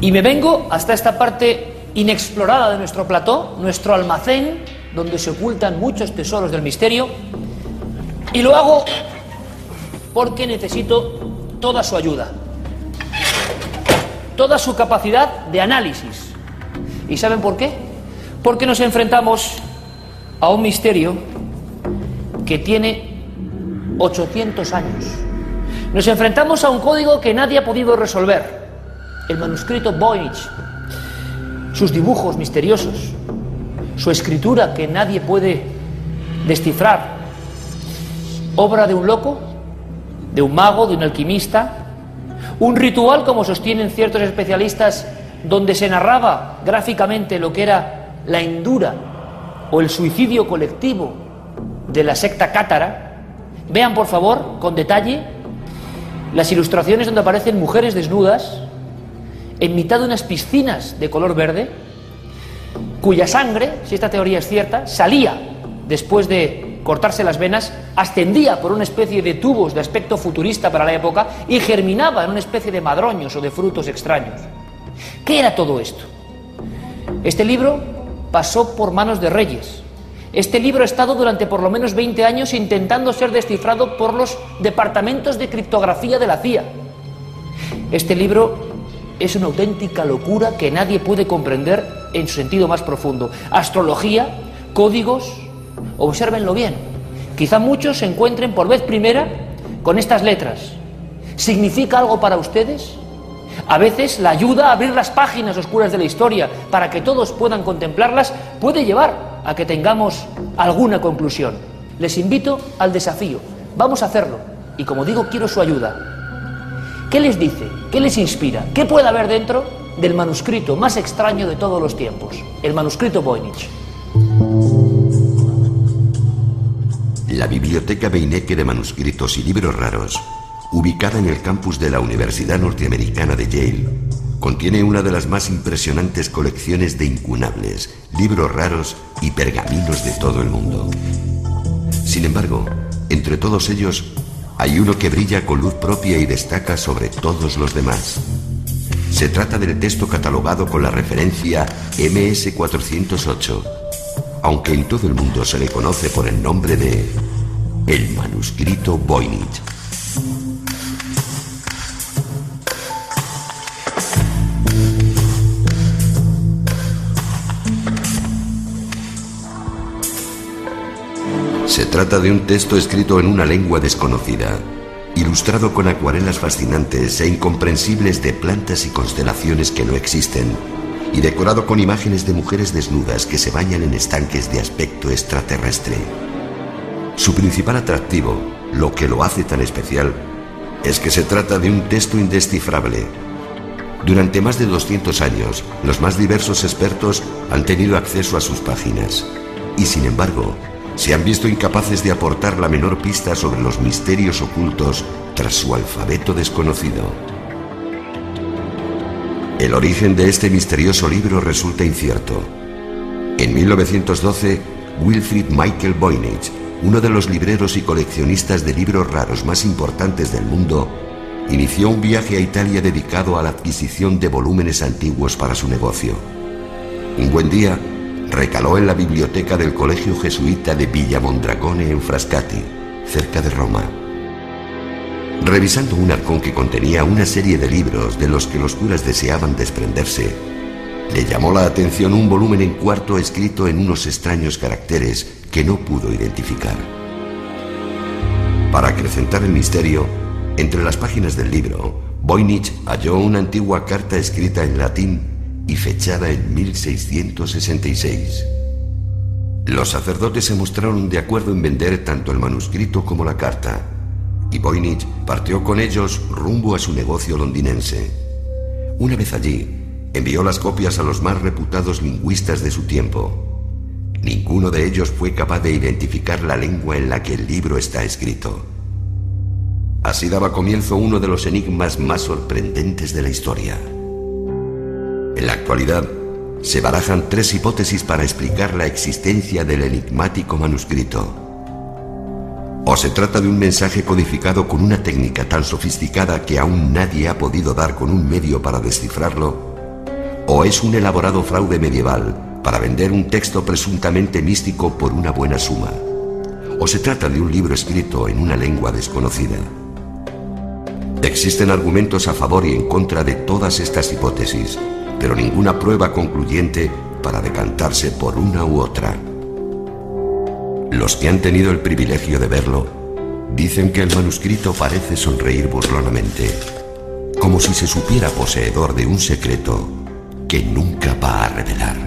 Y me vengo hasta esta parte inexplorada de nuestro plató, nuestro almacén, donde se ocultan muchos tesoros del misterio, y lo hago porque necesito toda su ayuda, toda su capacidad de análisis. ¿Y saben por qué? Porque nos enfrentamos a un misterio que tiene 800 años. Nos enfrentamos a un código que nadie ha podido resolver, el manuscrito Voynich, sus dibujos misteriosos, su escritura que nadie puede descifrar, obra de un loco, de un mago, de un alquimista, un ritual, como sostienen ciertos especialistas, donde se narraba gráficamente lo que era la hindura o el suicidio colectivo de la secta cátara. Vean, por favor, con detalle, las ilustraciones donde aparecen mujeres desnudas en mitad de unas piscinas de color verde, cuya sangre, si esta teoría es cierta, salía después de cortarse las venas, ascendía por una especie de tubos de aspecto futurista para la época y germinaba en una especie de madroños o de frutos extraños. ¿Qué era todo esto? Este libro pasó por manos de reyes. Este libro ha estado durante por lo menos 20 años intentando ser descifrado por los departamentos de criptografía de la CIA. Este libro es una auténtica locura que nadie puede comprender en su sentido más profundo. Astrología, códigos, obsérvenlo bien. Quizá muchos se encuentren por vez primera con estas letras. ¿Significa algo para ustedes? A veces la ayuda a abrir las páginas oscuras de la historia para que todos puedan contemplarlas puede llevar a que tengamos alguna conclusión. Les invito al desafío. Vamos a hacerlo. Y como digo, quiero su ayuda. ¿Qué les dice? ¿Qué les inspira? ¿Qué puede haber dentro del manuscrito más extraño de todos los tiempos? El manuscrito Voynich. La Biblioteca Beinecke de Manuscritos y Libros Raros, ubicada en el campus de la Universidad Norteamericana de Yale, contiene una de las más impresionantes colecciones de incunables, libros raros y pergaminos de todo el mundo. Sin embargo, entre todos ellos, hay uno que brilla con luz propia y destaca sobre todos los demás. Se trata del texto catalogado con la referencia MS-408, aunque en todo el mundo se le conoce por el nombre de el manuscrito Voynich. Se trata de un texto escrito en una lengua desconocida, ilustrado con acuarelas fascinantes e incomprensibles de plantas y constelaciones que no existen, y decorado con imágenes de mujeres desnudas que se bañan en estanques de aspecto extraterrestre. Su principal atractivo, lo que lo hace tan especial, es que se trata de un texto indescifrable. Durante más de 200 años, los más diversos expertos han tenido acceso a sus páginas, y sin embargo, se han visto incapaces de aportar la menor pista sobre los misterios ocultos tras su alfabeto desconocido. El origen de este misterioso libro resulta incierto. En 1912, Wilfrid Michael Voynich, uno de los libreros y coleccionistas de libros raros más importantes del mundo, inició un viaje a Italia dedicado a la adquisición de volúmenes antiguos para su negocio. Un buen día, recaló en la biblioteca del Colegio Jesuita de Villa Mondragone en Frascati, cerca de Roma. Revisando un arcón que contenía una serie de libros de los que los curas deseaban desprenderse, le llamó la atención un volumen en cuarto escrito en unos extraños caracteres que no pudo identificar. Para acrecentar el misterio, entre las páginas del libro, Voynich halló una antigua carta escrita en latín y fechada en 1666. Los sacerdotes se mostraron de acuerdo en vender tanto el manuscrito como la carta, y Voynich partió con ellos rumbo a su negocio londinense. Una vez allí, envió las copias a los más reputados lingüistas de su tiempo. Ninguno de ellos fue capaz de identificar la lengua en la que el libro está escrito. Así daba comienzo uno de los enigmas más sorprendentes de la historia. En la actualidad, se barajan tres hipótesis para explicar la existencia del enigmático manuscrito. O se trata de un mensaje codificado con una técnica tan sofisticada que aún nadie ha podido dar con un medio para descifrarlo, ¿O es un elaborado fraude medieval para vender un texto presuntamente místico por una buena suma? ¿O se trata de un libro escrito en una lengua desconocida? Existen argumentos a favor y en contra de todas estas hipótesis, pero ninguna prueba concluyente para decantarse por una u otra. Los que han tenido el privilegio de verlo dicen que el manuscrito parece sonreír burlonamente, como si se supiera poseedor de un secreto que nunca va a revelar.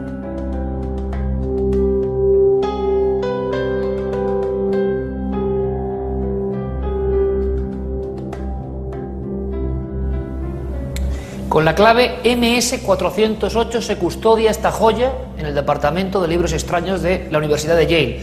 Con la clave MS408 se custodia esta joya en el Departamento de Libros Extraños de la Universidad de Yale.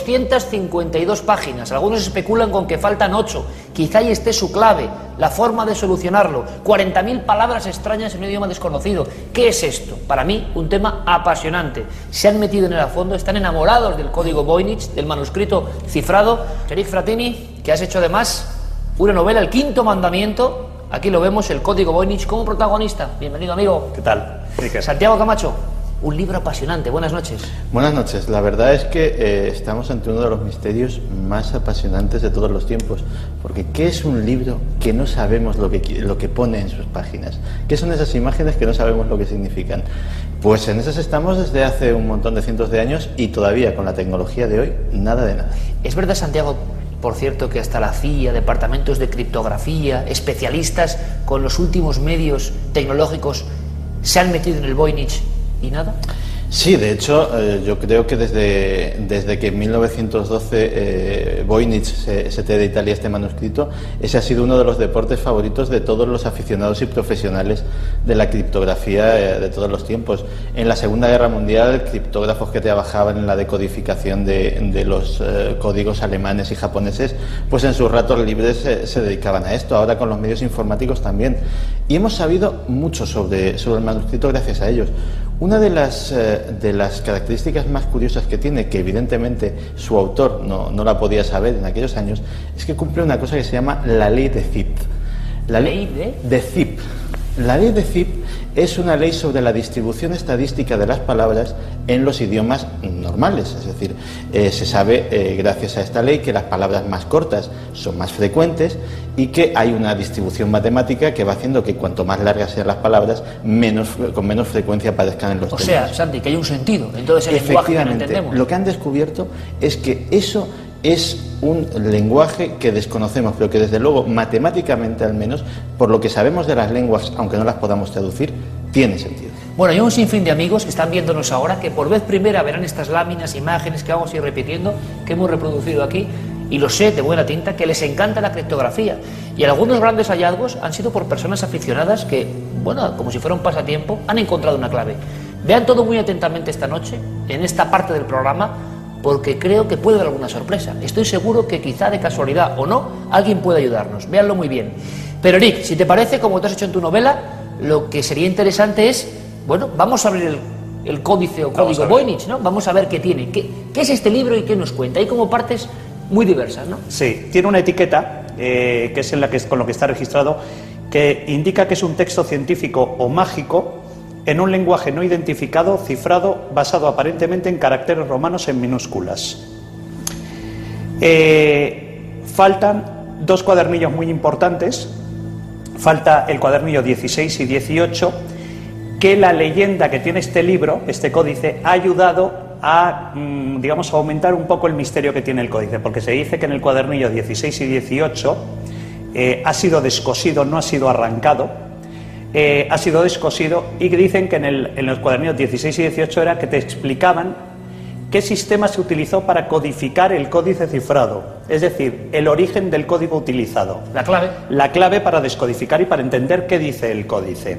252 páginas. Algunos especulan con que faltan 8. Quizá ahí esté su clave, la forma de solucionarlo. 40.000 palabras extrañas en un idioma desconocido. ¿Qué es esto? Para mí, un tema apasionante. Se han metido en él a fondo, están enamorados del código Voynich, del manuscrito cifrado. Eric Fratini, que has hecho además una novela, El Quinto Mandamiento. Aquí lo vemos, el código Voynich como protagonista. Bienvenido, amigo. ¿Qué tal? Santiago Camacho, un libro apasionante. Buenas noches. Buenas noches. La verdad es que estamos ante uno de los misterios más apasionantes de todos los tiempos. Porque ¿qué es un libro que no sabemos lo que pone en sus páginas? ¿Qué son esas imágenes que no sabemos lo que significan? Pues en esas estamos desde hace un montón de cientos de años y todavía con la tecnología de hoy, nada de nada. ¿Es verdad, Santiago, por cierto, que hasta la CIA, departamentos de criptografía, especialistas con los últimos medios tecnológicos se han metido en el Voynich y nada? Sí, de hecho, yo creo que desde que en 1912 Voynich se te de Italia este manuscrito, ese ha sido uno de los deportes favoritos de todos los aficionados y profesionales de la criptografía de todos los tiempos. En la Segunda Guerra Mundial, criptógrafos que trabajaban en la decodificación de los códigos alemanes y japoneses, pues en sus ratos libres se dedicaban a esto. Ahora con los medios informáticos también. Y hemos sabido mucho sobre el manuscrito gracias a ellos. Una de las características más curiosas que tiene, que evidentemente su autor no la podía saber en aquellos años, es que cumple una cosa que se llama la ley de Zipf. La ley de Zipf. La ley de Zipf es una ley sobre la distribución estadística de las palabras en los idiomas normales. Es decir, se sabe, gracias a esta ley, que las palabras más cortas son más frecuentes y que hay una distribución matemática que va haciendo que cuanto más largas sean las palabras, con menos frecuencia aparezcan en los textos. O sea, Santi, que hay un sentido en todo ese lenguaje que no entendemos. Lo que han descubierto es que eso es un lenguaje que desconocemos, pero que desde luego, matemáticamente al menos, por lo que sabemos de las lenguas, aunque no las podamos traducir, tiene sentido. Bueno, hay un sinfín de amigos que están viéndonos ahora, que por vez primera verán estas láminas, imágenes que vamos a ir repitiendo, que hemos reproducido aquí, y lo sé de buena tinta, que les encanta la criptografía. Y algunos grandes hallazgos han sido por personas aficionadas que, bueno, como si fuera un pasatiempo, han encontrado una clave. Vean todo muy atentamente esta noche, en esta parte del programa, porque creo que puede dar alguna sorpresa. Estoy seguro que quizá de casualidad o no, alguien puede ayudarnos. Véanlo muy bien. Pero Eric, si te parece, como tú has hecho en tu novela, lo que sería interesante es, bueno, vamos a abrir el códice o código Voynich, ¿no? Vamos a ver qué tiene. ¿Qué es este libro y qué nos cuenta? Hay como partes muy diversas, ¿no? Sí, tiene una etiqueta, que es con lo que está registrado, que indica que es un texto científico o mágico en un lenguaje no identificado, cifrado, basado aparentemente en caracteres romanos en minúsculas. Faltan dos cuadernillos muy importantes. Falta el cuadernillo 16 y 18, que la leyenda que tiene este libro, este códice, ha ayudado a, digamos, a aumentar un poco el misterio que tiene el códice, porque se dice que en el cuadernillo 16 y 18 ha sido descosido, no ha sido arrancado, ha sido descosido, y dicen que en los cuadernillos 16 y 18 era que te explicaban qué sistema se utilizó para codificar el códice cifrado, es decir, el origen del código utilizado. La clave. La clave para descodificar y para entender qué dice el códice.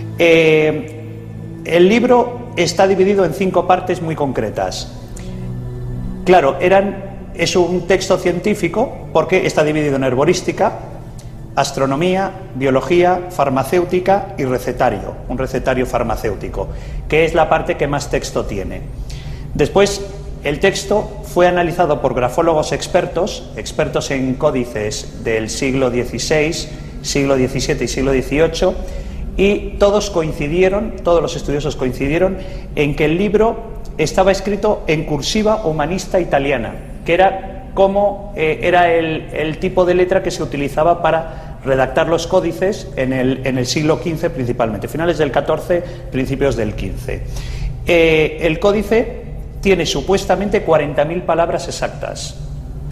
El libro está dividido en 5 partes muy concretas. Claro, es un texto científico porque está dividido en herborística, astronomía, biología, farmacéutica y recetario, un recetario farmacéutico, que es la parte que más texto tiene. Después, el texto fue analizado por grafólogos expertos en códices del siglo XVI, siglo XVII y siglo XVIII, y todos los estudiosos coincidieron en que el libro estaba escrito en cursiva humanista italiana, que era como era el tipo de letra que se utilizaba para redactar los códices en el siglo XV principalmente, finales del XIV, principios del XV. El códice tiene supuestamente 40.000 palabras exactas.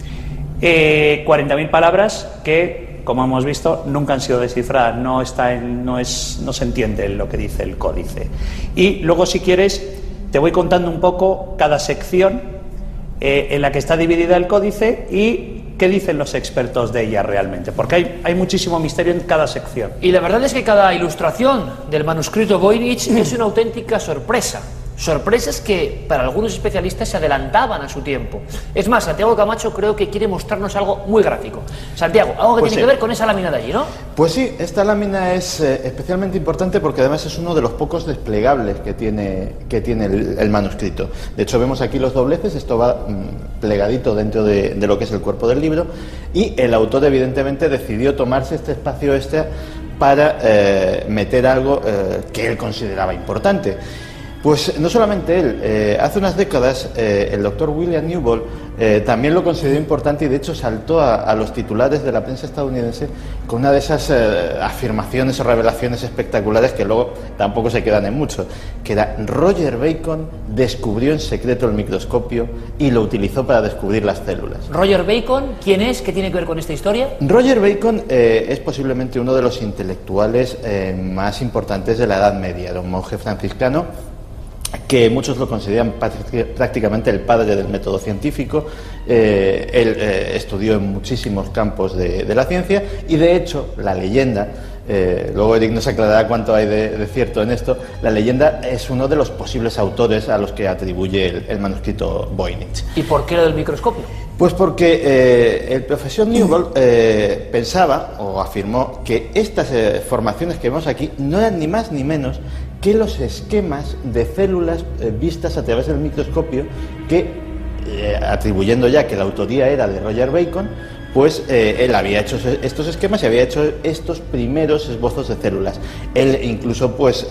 40.000 palabras que, como hemos visto, nunca han sido descifradas, no se entiende lo que dice el códice. Y luego, si quieres, te voy contando un poco cada sección en la que está dividida el códice y qué dicen los expertos de ella realmente, porque hay muchísimo misterio en cada sección. Y la verdad es que cada ilustración del manuscrito Voynich es una auténtica sorpresa. Sorpresas que para algunos especialistas se adelantaban a su tiempo. Es más, Santiago Camacho creo que quiere mostrarnos algo muy gráfico. Santiago, algo que tiene que ver con esa lámina de allí, ¿no? Pues sí, esta lámina es especialmente importante porque además es uno de los pocos desplegables que tiene el manuscrito. De hecho, vemos aquí los dobleces, esto va plegadito dentro de lo que es el cuerpo del libro, y el autor evidentemente decidió tomarse este espacio extra para meter algo que él consideraba importante. Pues no solamente él, hace unas décadas el doctor William Newbold también lo consideró importante y de hecho saltó a los titulares de la prensa estadounidense con una de esas afirmaciones o revelaciones espectaculares que luego tampoco se quedan en mucho, que era: Roger Bacon descubrió en secreto el microscopio y lo utilizó para descubrir las células. Roger Bacon, ¿quién es? ¿Qué tiene que ver con esta historia? Roger Bacon es posiblemente uno de los intelectuales más importantes de la Edad Media, era un monje franciscano que muchos lo consideran prácticamente el padre del método científico. Él estudió en muchísimos campos de la ciencia y de hecho la leyenda, luego Eric nos aclarará cuánto hay de cierto en esto, la leyenda es uno de los posibles autores a los que atribuye el manuscrito Voynich. ¿Y por qué lo del microscopio? Pues porque el profesor Newbold pensaba o afirmó que estas formaciones que vemos aquí no eran ni más ni menos que los esquemas de células vistas a través del microscopio que, atribuyendo ya que la autoría era de Roger Bacon, pues él había hecho estos esquemas y había hecho estos primeros esbozos de células. Él incluso pues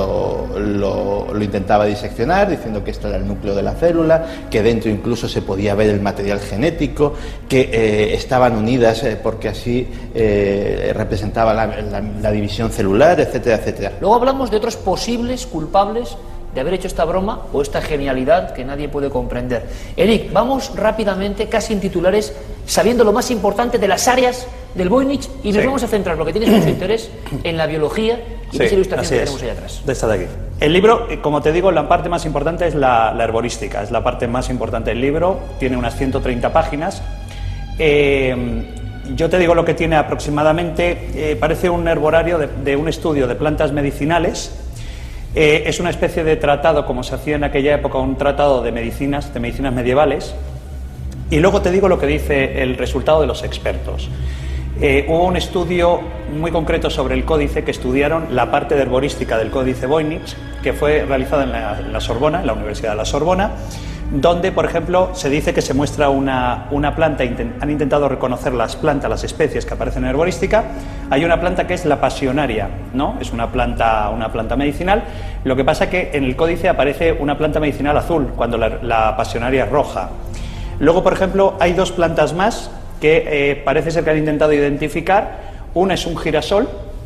lo intentaba diseccionar, diciendo que esto era el núcleo de la célula, que dentro incluso se podía ver el material genético, que estaban unidas porque así representaba la división celular, etcétera, etcétera. Luego hablamos de otros posibles culpables de haber hecho esta broma o esta genialidad que nadie puede comprender. Eric, vamos rápidamente, casi en titulares, sabiendo lo más importante de las áreas del Voynich y nos vamos a centrar, porque tienes mucho interés, en la biología y esa ilustración que tenemos ahí atrás. De esta de aquí. El libro, como te digo, la parte más importante es la herborística, es la parte más importante del libro, tiene unas 130 páginas. Yo te digo lo que tiene aproximadamente, parece un herborario de un estudio de plantas medicinales. Es una especie de tratado, como se hacía en aquella época, un tratado de medicinas medievales. Y luego te digo lo que dice el resultado de los expertos. Hubo un estudio muy concreto sobre el códice, que estudiaron la parte de herborística del códice Voynich, que fue realizada en la Sorbona, en la Universidad de la Sorbona, donde, por ejemplo, se dice que se muestra una planta, han intentado reconocer las plantas, las especies que aparecen en herborística. Hay una planta que es la pasionaria, ¿no? Es una planta medicinal. Lo que pasa que en el códice aparece una planta medicinal azul, cuando la pasionaria es roja. Luego, por ejemplo, hay dos plantas más que parece ser que han intentado identificar. Una es un girasol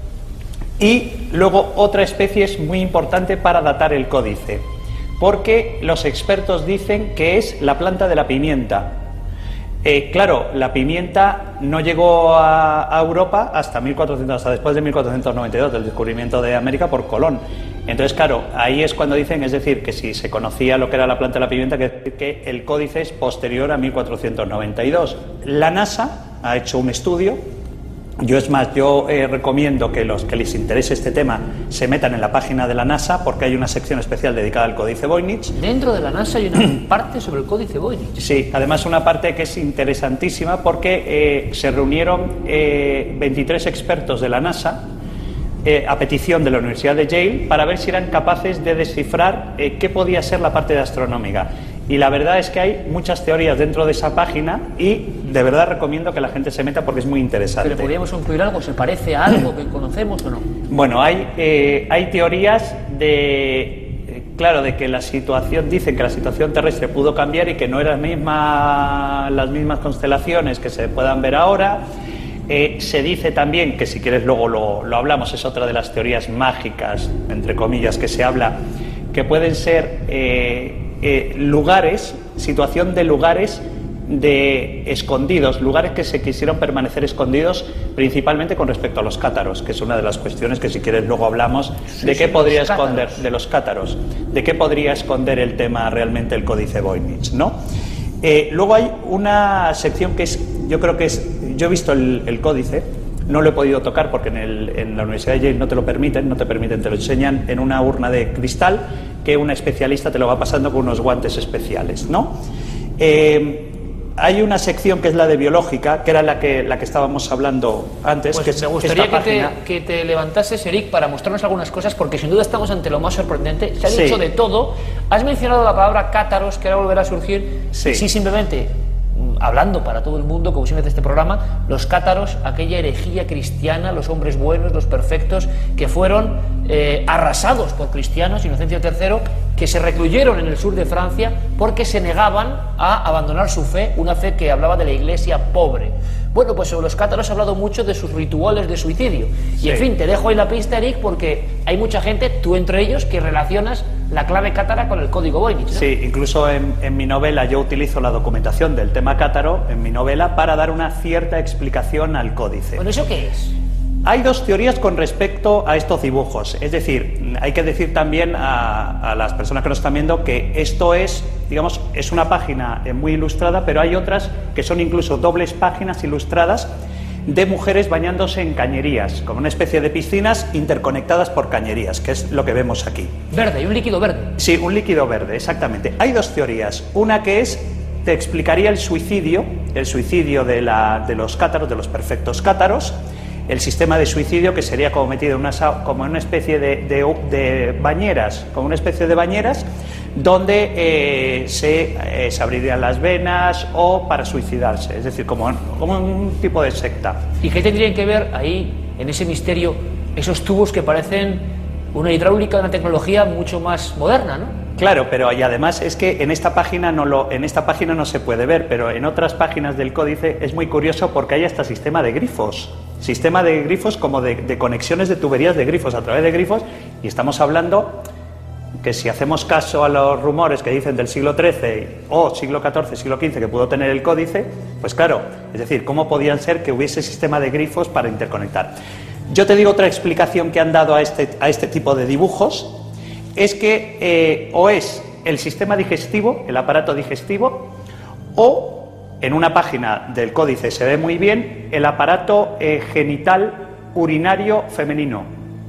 y luego otra especie es muy importante para datar el códice, porque los expertos dicen que es la planta de la pimienta. Claro, la pimienta no llegó a Europa hasta después de 1492, del descubrimiento de América por Colón. Entonces, claro, ahí es cuando dicen, es decir, que si se conocía lo que era la planta de la pimienta, que el códice es posterior a 1492. La NASA ha hecho un estudio. Yo recomiendo que los que les interese este tema se metan en la página de la NASA, porque hay una sección especial dedicada al códice Voynich. Dentro de la NASA hay una parte sobre el códice Voynich. Sí, además una parte que es interesantísima, porque se reunieron 23 expertos de la NASA a petición de la Universidad de Yale para ver si eran capaces de descifrar qué podía ser la parte de astronómica. Y la verdad es que hay muchas teorías dentro de esa página y de verdad recomiendo que la gente se meta porque es muy interesante. ¿Pero podríamos incluir algo? ¿Se parece a algo que conocemos o no? Bueno, hay teorías de, claro, de que la situación, dicen que la situación terrestre pudo cambiar y que no eran las mismas constelaciones que se puedan ver ahora. Se dice también, que si quieres luego lo hablamos, es otra de las teorías mágicas, entre comillas, que se habla, que pueden ser lugares, situación de lugares de escondidos, lugares que se quisieron permanecer escondidos, principalmente con respecto a los cátaros, que es una de las cuestiones que si quieres luego hablamos de qué podría esconder, de los cátaros, de qué podría esconder el tema realmente el códice Voynich, ¿no? Luego hay una sección que es, yo creo que es, yo he visto el códice, no lo he podido tocar porque en la Universidad de Yale no te lo permiten, te lo enseñan en una urna de cristal que una especialista te lo va pasando con unos guantes especiales, ¿no? Hay una sección que es la de biológica, que era la que estábamos hablando antes. Pues me gustaría que te levantases, Eric, para mostrarnos algunas cosas, porque sin duda estamos ante lo más sorprendente. Se ha dicho de todo. Has mencionado la palabra cátaros, que ahora volverá a surgir. Sí, simplemente, hablando para todo el mundo, como siempre de este programa, los cátaros, aquella herejía cristiana, los hombres buenos, los perfectos, que fueron arrasados por cristianos, Inocencio III, que se recluyeron en el sur de Francia porque se negaban a abandonar su fe, una fe que hablaba de la iglesia pobre. Bueno, pues sobre los cátaros ha hablado mucho de sus rituales de suicidio. Y en fin, te dejo ahí la pista, Eric, porque hay mucha gente, tú entre ellos, que relacionas la clave cátara con el código Voynich, ¿no? Sí, incluso en mi novela yo utilizo la documentación del tema cátaro en mi novela para dar una cierta explicación al códice. Bueno, ¿eso qué es? Hay dos teorías con respecto a estos dibujos. Es decir, hay que decir también a las personas que nos están viendo que esto es, digamos, es una página muy ilustrada, pero hay otras que son incluso dobles páginas ilustradas de mujeres bañándose en cañerías, como una especie de piscinas interconectadas por cañerías, que es lo que vemos aquí. Verde, y un líquido verde. Sí, un líquido verde, exactamente. Hay dos teorías. Una que es, te explicaría el suicidio de los cátaros, de los perfectos cátaros, el sistema de suicidio que sería como metido como en una especie de bañeras, como una especie de bañeras donde se abrirían las venas o para suicidarse, es decir, como un tipo de secta. ¿Y qué tendrían que ver ahí, en ese misterio, esos tubos que parecen una hidráulica, una tecnología mucho más moderna, ¿no? Claro, pero y además es que en esta página no se puede ver, pero en otras páginas del códice es muy curioso porque hay hasta sistema de grifos como de conexiones de tuberías de grifos, a través de grifos, y estamos hablando que si hacemos caso a los rumores que dicen del siglo XIII o siglo XIV, siglo XV que pudo tener el códice, pues claro, es decir, ¿cómo podían ser que hubiese sistema de grifos para interconectar? Yo te digo otra explicación que han dado a este tipo de dibujos, es que o es el sistema digestivo, el aparato digestivo, o en una página del códice se ve muy bien el aparato genital urinario femenino,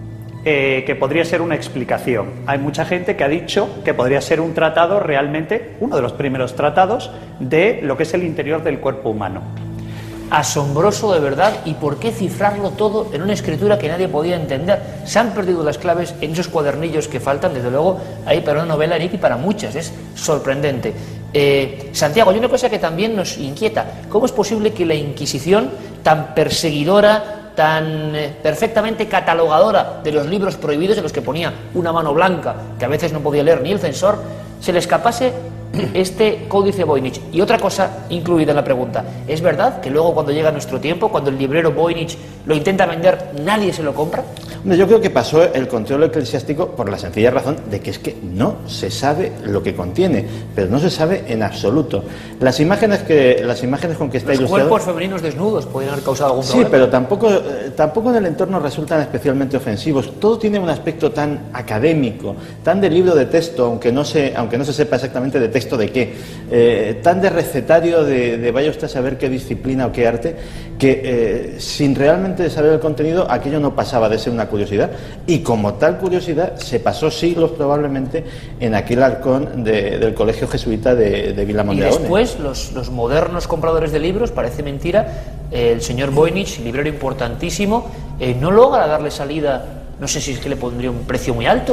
que podría ser una explicación. Hay mucha gente que ha dicho que podría ser un tratado realmente, uno de los primeros tratados de lo que es el interior del cuerpo humano. Asombroso de verdad, y por qué cifrarlo todo en una escritura que nadie podía entender. Se han perdido las claves en esos cuadernillos que faltan, desde luego, ahí para una novela, Eric, y para muchas. Es sorprendente. Santiago, hay una cosa que también nos inquieta. ¿Cómo es posible que la Inquisición, tan perseguidora, tan perfectamente catalogadora de los libros prohibidos, en los que ponía una mano blanca, que a veces no podía leer ni el censor, se le escapase este códice Voynich? Y otra cosa incluida en la pregunta, ¿es verdad que luego cuando llega nuestro tiempo, cuando el librero Voynich lo intenta vender, nadie se lo compra? Yo creo que pasó el control eclesiástico por la sencilla razón de que es que no se sabe lo que contiene, pero no se sabe en absoluto. Las imágenes con que está ilustrado... Los cuerpos femeninos desnudos podrían haber causado algún problema. Sí, pero tampoco en el entorno resultan especialmente ofensivos. Todo tiene un aspecto tan académico, tan de libro de texto, aunque no se sepa exactamente de texto de qué, tan de recetario de vaya usted a saber qué disciplina o qué arte, que sin realmente saber el contenido, aquello no pasaba de ser una curiosidad, y como tal curiosidad se pasó siglos probablemente en aquel arcón del colegio jesuita de Vilamón de Ahone. Y después los modernos compradores de libros, parece mentira, el señor Voynich, librero importantísimo, no logra darle salida. No sé si es que le pondría un precio muy alto.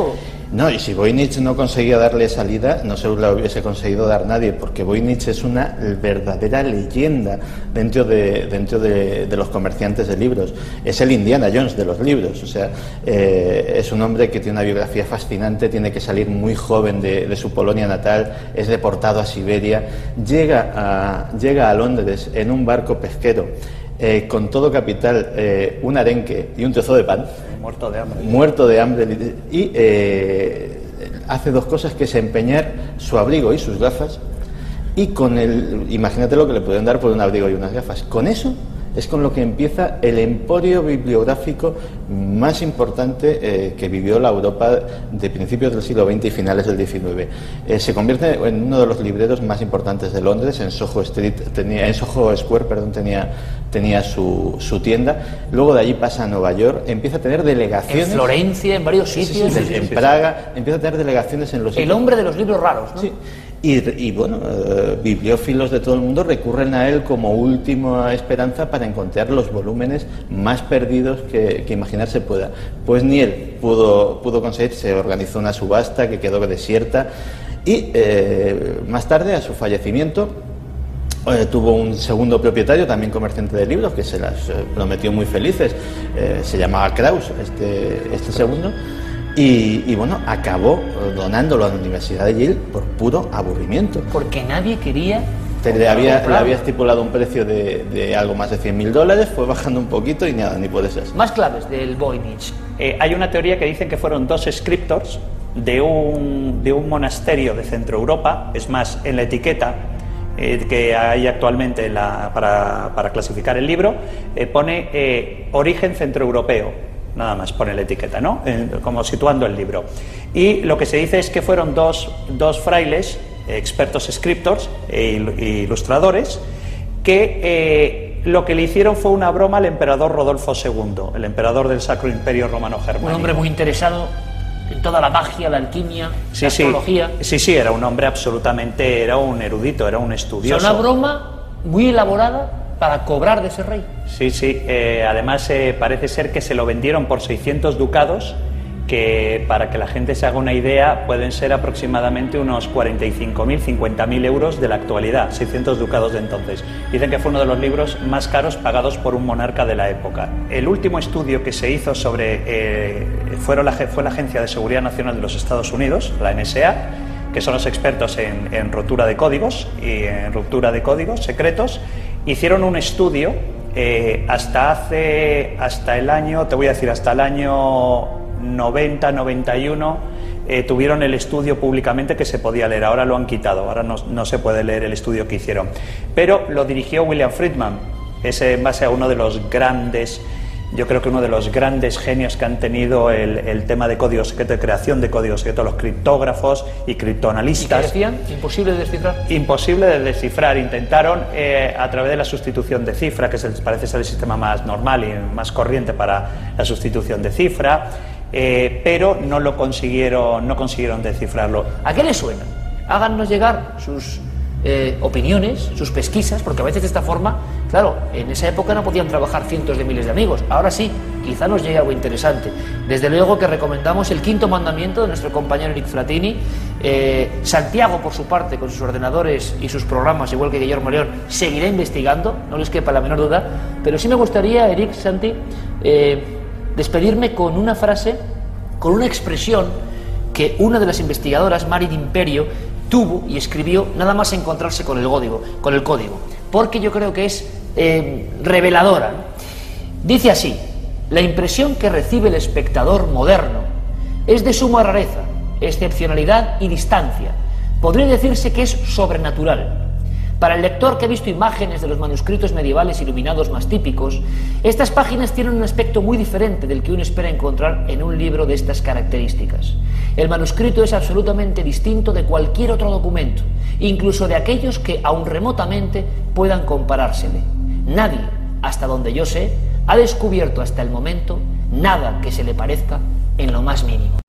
No, y si Voynich no conseguía darle salida, no se la hubiese conseguido dar nadie, porque Voynich es una verdadera leyenda dentro de los comerciantes de libros. Es el Indiana Jones de los libros, o sea, es un hombre que tiene una biografía fascinante, tiene que salir muy joven de su Polonia natal, es deportado a Siberia, llega a Londres en un barco pesquero, con todo capital, un arenque y un trozo de pan. Muerto de hambre. Y hace dos cosas, que es empeñar su abrigo y sus gafas, y imagínate lo que le pueden dar por un abrigo y unas gafas. Con eso es con lo que empieza el emporio bibliográfico más importante que vivió la Europa de principios del siglo XX y finales del XIX. Se convierte en uno de los libreros más importantes de Londres. En Soho Square tenía su tienda. Luego de allí pasa a Nueva York, empieza a tener delegaciones en Florencia, en varios sitios, en Praga, empieza a tener delegaciones en los el hombre de los libros raros, ¿no? Sí. Y bueno, bibliófilos de todo el mundo recurren a él como última esperanza para encontrar los volúmenes más perdidos que imaginarse pueda. Pues ni él pudo conseguir. Se organizó una subasta que quedó desierta, y más tarde, a su fallecimiento, tuvo un segundo propietario, también comerciante de libros, que se las prometió muy felices. Se llamaba Kraus, este segundo. Y bueno, acabó donándolo a la Universidad de Yale por puro aburrimiento. Porque nadie quería... Le había estipulado un precio de algo más de $100.000, fue bajando un poquito y nada, ni por esas. Más claves del Voynich. Hay una teoría que dicen que fueron 2 scriptors de un monasterio de Centro Europa. Es más, en la etiqueta que hay actualmente para clasificar el libro, pone origen centroeuropeo. Nada más pone la etiqueta, ¿no? Como situando el libro. Y lo que se dice es que fueron dos frailes, expertos scriptors e ilustradores, que lo que le hicieron fue una broma al emperador Rodolfo II, el emperador del Sacro Imperio Romano Germánico. Un hombre muy interesado en toda la magia, la alquimia, la astrología. Sí, era un hombre absolutamente, era un erudito, era un estudioso. O sea, una broma muy elaborada para cobrar de ese rey. Sí. Además, parece ser que se lo vendieron por 600 ducados, que para que la gente se haga una idea pueden ser aproximadamente unos 45.000, 50.000 euros de la actualidad, 600 ducados de entonces. Dicen que fue uno de los libros más caros pagados por un monarca de la época. El último estudio que se hizo fue la Agencia de Seguridad Nacional de los Estados Unidos, la NSA, que son los expertos en rotura de códigos y en ruptura de códigos secretos. Hicieron un estudio hasta el año 90, 91, tuvieron el estudio públicamente que se podía leer. Ahora lo han quitado, ahora no se puede leer el estudio que hicieron. Pero lo dirigió William Friedman, en base a uno de los grandes, yo creo que uno de los grandes genios que han tenido el tema de código secreto, de creación de código secreto, los criptógrafos y criptoanalistas. ¿Y qué decían? ¿Imposible de descifrar? Imposible de descifrar. Intentaron, a través de la sustitución de cifra, que parece ser el sistema más normal y más corriente para la sustitución de cifra, pero no consiguieron descifrarlo. ¿A qué les suena? Háganos llegar sus opiniones, sus pesquisas, porque a veces de esta forma, claro, en esa época no podían trabajar cientos de miles de amigos. Ahora sí, quizá nos llegue algo interesante. Desde luego que recomendamos el Quinto Mandamiento de nuestro compañero Eric Fratini. Santiago, por su parte, con sus ordenadores y sus programas, igual que Guillermo León, seguirá investigando, no les quepa la menor duda. Pero sí me gustaría, Eric, Santi, despedirme con una frase, con una expresión que una de las investigadoras, Mari D'Imperio, tuvo y escribió nada más encontrarse con el código, porque yo creo que es reveladora, ¿no? Dice así: la impresión que recibe el espectador moderno es de suma rareza, excepcionalidad y distancia. Podría decirse que es sobrenatural. Para el lector que ha visto imágenes de los manuscritos medievales iluminados más típicos, estas páginas tienen un aspecto muy diferente del que uno espera encontrar en un libro de estas características. El manuscrito es absolutamente distinto de cualquier otro documento, incluso de aquellos que, aun remotamente, puedan comparársele. Nadie, hasta donde yo sé, ha descubierto hasta el momento nada que se le parezca en lo más mínimo.